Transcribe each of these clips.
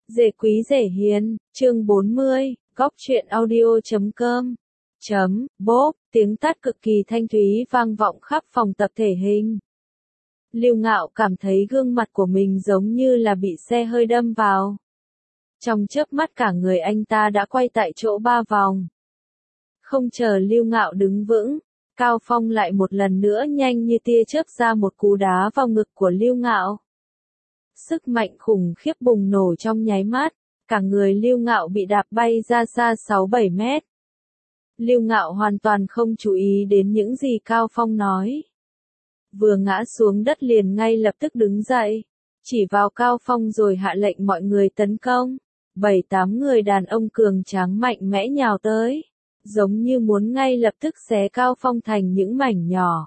Dễ quý dễ hiền, chương 40, góc truyện audio.com. Bốp, tiếng tát cực kỳ thanh thúy vang vọng khắp phòng tập thể hình. Lưu Ngạo cảm thấy gương mặt của mình giống như là bị xe hơi đâm vào. Trong chớp mắt cả người anh ta đã quay tại chỗ 3 vòng. Không chờ Lưu Ngạo đứng vững, Cao Phong lại một lần nữa nhanh như tia chớp ra một cú đá vào ngực của Lưu Ngạo. Sức mạnh khủng khiếp bùng nổ trong nháy mắt, cả người Lưu Ngạo bị đạp bay ra xa 6-7 mét. Lưu Ngạo hoàn toàn không chú ý đến những gì Cao Phong nói. Vừa ngã xuống đất liền ngay lập tức đứng dậy, chỉ vào Cao Phong rồi hạ lệnh mọi người tấn công. 7-8 người đàn ông cường tráng mạnh mẽ nhào tới, giống như muốn ngay lập tức xé Cao Phong thành những mảnh nhỏ.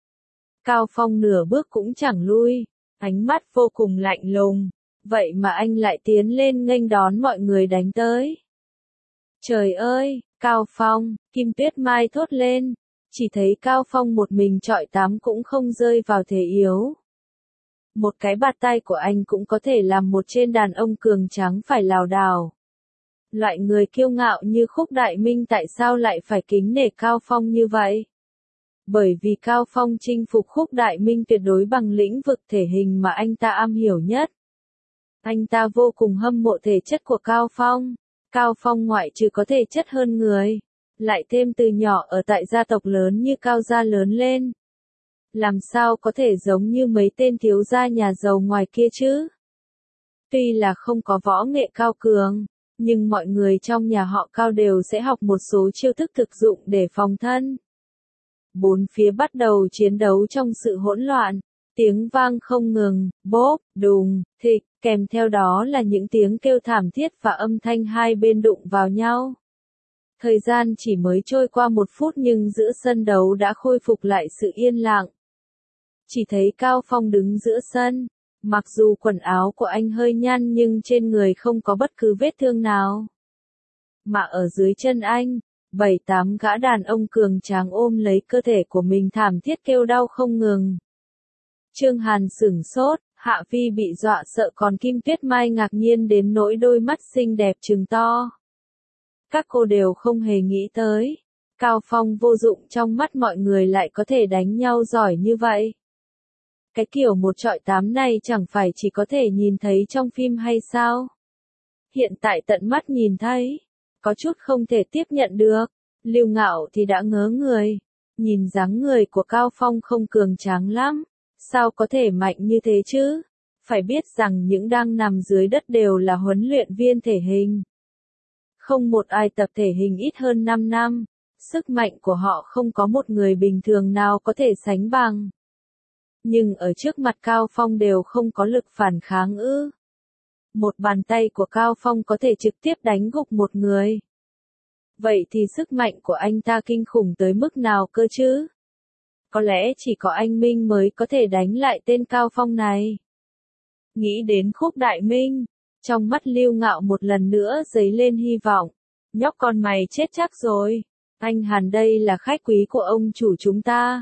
Cao Phong nửa bước cũng chẳng lui, ánh mắt vô cùng lạnh lùng, vậy mà anh lại tiến lên nghênh đón mọi người đánh tới. Trời ơi, Cao Phong, Kim Tuyết Mai thốt lên, chỉ thấy Cao Phong một mình chọi 8 cũng không rơi vào thế yếu. Một cái bạt tay của anh cũng có thể làm một trên đàn ông cường tráng phải lảo đảo. Loại người kiêu ngạo như Khúc Đại Minh tại sao lại phải kính nể Cao Phong như vậy? Bởi vì Cao Phong chinh phục Khúc Đại Minh tuyệt đối bằng lĩnh vực thể hình mà anh ta am hiểu nhất. Anh ta vô cùng hâm mộ thể chất của Cao Phong. Cao Phong ngoại trừ có thể chất hơn người, lại thêm từ nhỏ ở tại gia tộc lớn như Cao gia lớn lên. Làm sao có thể giống như mấy tên thiếu gia nhà giàu ngoài kia chứ? Tuy là không có võ nghệ cao cường, nhưng mọi người trong nhà họ Cao đều sẽ học một số chiêu thức thực dụng để phòng thân. Bốn phía bắt đầu chiến đấu trong sự hỗn loạn, tiếng vang không ngừng, bốp, đùng, thịch, kèm theo đó là những tiếng kêu thảm thiết và âm thanh hai bên đụng vào nhau. Thời gian chỉ mới trôi qua 1 phút nhưng giữa sân đấu đã khôi phục lại sự yên lặng. Chỉ thấy Cao Phong đứng giữa sân, mặc dù quần áo của anh hơi nhăn nhưng trên người không có bất cứ vết thương nào. Mà ở dưới chân anh, 7-8 gã đàn ông cường tráng ôm lấy cơ thể của mình thảm thiết kêu đau không ngừng. Trương Hàn sửng sốt, Hạ Phi bị dọa sợ còn Kim Tuyết Mai ngạc nhiên đến nỗi đôi mắt xinh đẹp trừng to. Các cô đều không hề nghĩ tới, Cao Phong vô dụng trong mắt mọi người lại có thể đánh nhau giỏi như vậy. Cái kiểu 1 chọi 8 này chẳng phải chỉ có thể nhìn thấy trong phim hay sao? Hiện tại tận mắt nhìn thấy, có chút không thể tiếp nhận được. Lưu Ngạo thì đã ngớ người, nhìn dáng người của Cao Phong không cường tráng lắm, sao có thể mạnh như thế chứ? Phải biết rằng những đang nằm dưới đất đều là huấn luyện viên thể hình. Không một ai tập thể hình ít hơn 5 năm, sức mạnh của họ không có một người bình thường nào có thể sánh bằng. Nhưng ở trước mặt Cao Phong đều không có lực phản kháng ư? Một bàn tay của Cao Phong có thể trực tiếp đánh gục một người. Vậy thì sức mạnh của anh ta kinh khủng tới mức nào cơ chứ? Có lẽ chỉ có anh Minh mới có thể đánh lại tên Cao Phong này. Nghĩ đến Khúc Đại Minh, trong mắt Lưu Ngạo một lần nữa dấy lên hy vọng. Nhóc con mày chết chắc rồi. Anh Hàn đây là khách quý của ông chủ chúng ta.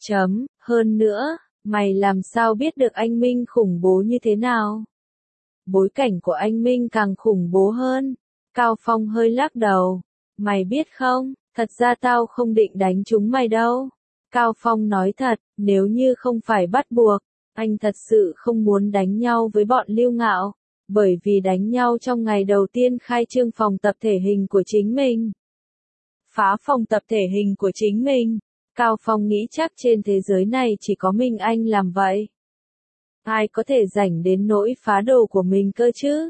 Hơn nữa, mày làm sao biết được anh Minh khủng bố như thế nào? Bối cảnh của anh Minh càng khủng bố hơn. Cao Phong hơi lắc đầu. Mày biết không, thật ra tao không định đánh chúng mày đâu. Cao Phong nói thật, nếu như không phải bắt buộc, anh thật sự không muốn đánh nhau với bọn Lưu Ngạo. Bởi vì đánh nhau trong ngày đầu tiên khai trương phòng tập thể hình của chính mình. Phá phòng tập thể hình của chính mình. Cao Phong nghĩ chắc trên thế giới này chỉ có mình anh làm vậy. Ai có thể rảnh đến nỗi phá đồ của mình cơ chứ?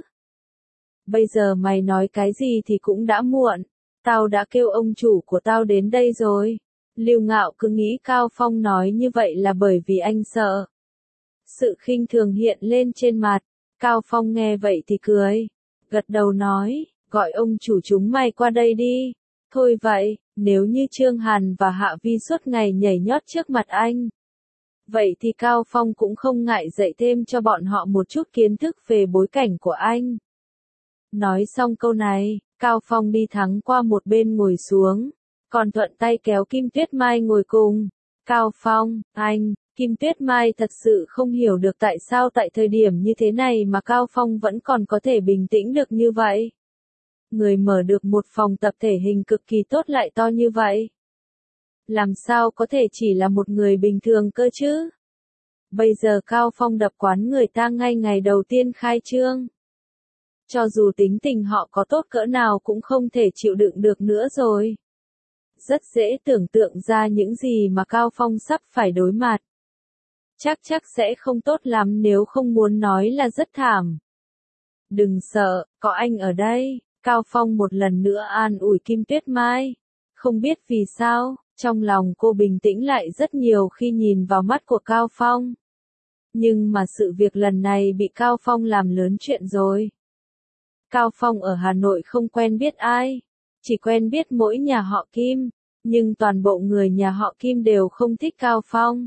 Bây giờ mày nói cái gì thì cũng đã muộn. Tao đã kêu ông chủ của tao đến đây rồi. Lưu Ngạo cứ nghĩ Cao Phong nói như vậy là bởi vì anh sợ. Sự khinh thường hiện lên trên mặt. Cao Phong nghe vậy thì cười. Gật đầu nói, gọi ông chủ chúng mày qua đây đi. Thôi vậy, nếu như Trương Hàn và Hạ Vi suốt ngày nhảy nhót trước mặt anh. Vậy thì Cao Phong cũng không ngại dạy thêm cho bọn họ một chút kiến thức về bối cảnh của anh. Nói xong câu này, Cao Phong đi thẳng qua một bên ngồi xuống, còn thuận tay kéo Kim Tuyết Mai ngồi cùng. Cao Phong, anh, Kim Tuyết Mai thật sự không hiểu được tại sao tại thời điểm như thế này mà Cao Phong vẫn còn có thể bình tĩnh được như vậy. Người mở được một phòng tập thể hình cực kỳ tốt lại to như vậy. Làm sao có thể chỉ là một người bình thường cơ chứ? Bây giờ Cao Phong đập quán người ta ngay ngày đầu tiên khai trương. Cho dù tính tình họ có tốt cỡ nào cũng không thể chịu đựng được nữa rồi. Rất dễ tưởng tượng ra những gì mà Cao Phong sắp phải đối mặt. Chắc sẽ không tốt lắm nếu không muốn nói là rất thảm. Đừng sợ, có anh ở đây. Cao Phong một lần nữa an ủi Kim Tuyết Mai. Không biết vì sao, trong lòng cô bình tĩnh lại rất nhiều khi nhìn vào mắt của Cao Phong. Nhưng mà sự việc lần này bị Cao Phong làm lớn chuyện rồi. Cao Phong ở Hà Nội không quen biết ai, chỉ quen biết mỗi nhà họ Kim, nhưng toàn bộ người nhà họ Kim đều không thích Cao Phong.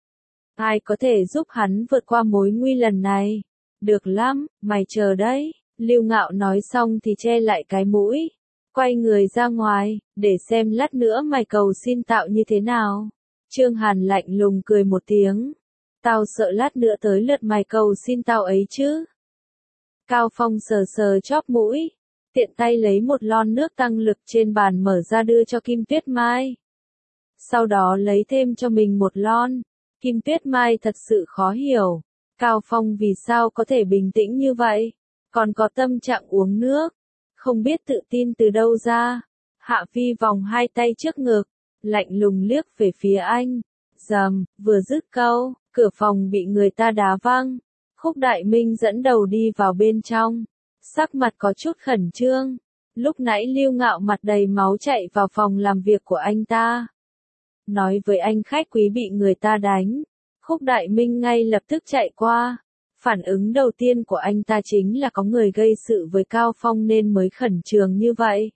Ai có thể giúp hắn vượt qua mối nguy lần này? Được lắm, mày chờ đấy. Lưu Ngạo nói xong thì che lại cái mũi, quay người ra ngoài, để xem lát nữa mày cầu xin tao như thế nào. Trương Hàn lạnh lùng cười một tiếng. Tao sợ lát nữa tới lượt mày cầu xin tao ấy chứ. Cao Phong sờ sờ chóp mũi, tiện tay lấy một lon nước tăng lực trên bàn mở ra đưa cho Kim Tuyết Mai. Sau đó lấy thêm cho mình một lon. Kim Tuyết Mai thật sự khó hiểu. Cao Phong vì sao có thể bình tĩnh như vậy? Còn có tâm trạng uống nước. Không biết tự tin từ đâu ra. Hạ Vi vòng hai tay trước ngực, lạnh lùng liếc về phía anh. Rầm, vừa dứt câu, cửa phòng bị người ta đá văng. Khúc Đại Minh dẫn đầu đi vào bên trong. Sắc mặt có chút khẩn trương. Lúc nãy Lưu Ngạo mặt đầy máu chạy vào phòng làm việc của anh ta. Nói với anh khách quý bị người ta đánh. Khúc Đại Minh ngay lập tức chạy qua. Phản ứng đầu tiên của anh ta chính là có người gây sự với Cao Phong nên mới khẩn trương như vậy.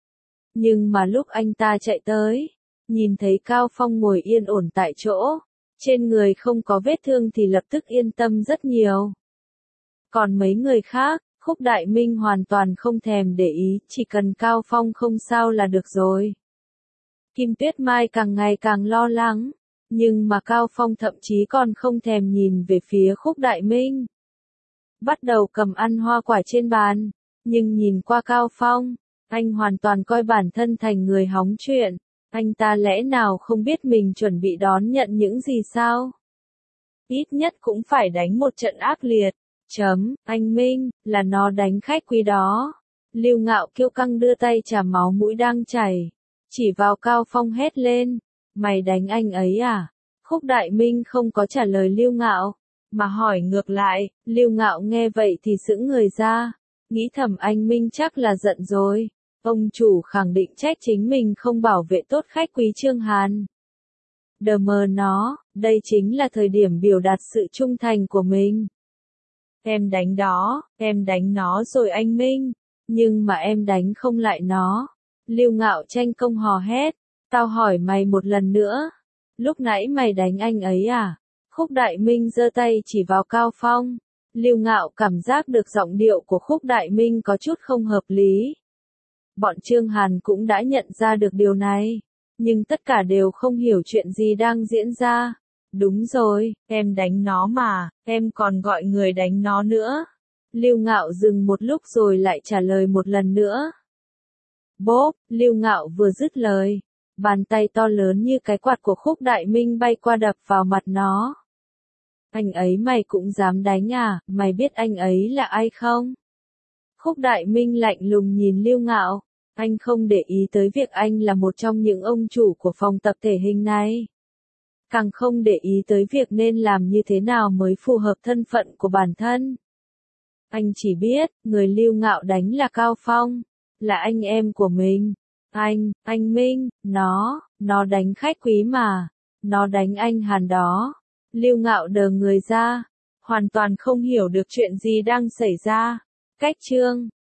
Nhưng mà lúc anh ta chạy tới, nhìn thấy Cao Phong ngồi yên ổn tại chỗ, trên người không có vết thương thì lập tức yên tâm rất nhiều. Còn mấy người khác, Khúc Đại Minh hoàn toàn không thèm để ý, chỉ cần Cao Phong không sao là được rồi. Kim Tuyết Mai càng ngày càng lo lắng, nhưng mà Cao Phong thậm chí còn không thèm nhìn về phía Khúc Đại Minh. Bắt đầu cầm ăn hoa quả trên bàn, nhưng nhìn qua Cao Phong, anh hoàn toàn coi bản thân thành người hóng chuyện. Anh ta lẽ nào không biết mình chuẩn bị đón nhận những gì sao? Ít nhất cũng phải đánh một trận ác liệt. Anh Minh, là nó đánh khách quý đó. Lưu Ngạo kiêu căng đưa tay chà máu mũi đang chảy. Chỉ vào Cao Phong hét lên. Mày đánh anh ấy à? Khúc Đại Minh không có trả lời Lưu Ngạo, mà hỏi ngược lại. Lưu Ngạo nghe vậy thì sững người ra. Nghĩ thầm anh Minh chắc là giận rồi. Ông chủ khẳng định trách chính mình không bảo vệ tốt khách quý Trương Hàn. Đờ mờ nó, đây chính là thời điểm biểu đạt sự trung thành của mình. Em đánh đó, em đánh nó rồi anh Minh, nhưng mà em đánh không lại nó. Lưu Ngạo tranh công hò hét, tao hỏi mày một lần nữa, lúc nãy mày đánh anh ấy à? Khúc Đại Minh giơ tay chỉ vào Cao Phong. Lưu Ngạo cảm giác được giọng điệu của Khúc Đại Minh có chút không hợp lý. Bọn Trương Hàn cũng đã nhận ra được điều này, nhưng tất cả đều không hiểu chuyện gì đang diễn ra. Đúng rồi, em đánh nó mà, em còn gọi người đánh nó nữa. Lưu Ngạo dừng một lúc rồi lại trả lời một lần nữa. Bốp, Lưu Ngạo vừa dứt lời, bàn tay to lớn như cái quạt của Khúc Đại Minh bay qua đập vào mặt nó. Anh ấy mày cũng dám đánh à, mày biết anh ấy là ai không? Khúc Đại Minh lạnh lùng nhìn Lưu Ngạo, anh không để ý tới việc anh là một trong những ông chủ của phòng tập thể hình này. Càng không để ý tới việc nên làm như thế nào mới phù hợp thân phận của bản thân. Anh chỉ biết, người Lưu Ngạo đánh là Cao Phong, là anh em của mình. Anh Minh, nó đánh khách quý mà, nó đánh anh Hàn đó. Lưu Ngạo đờ người ra, hoàn toàn không hiểu được chuyện gì đang xảy ra. Cách chương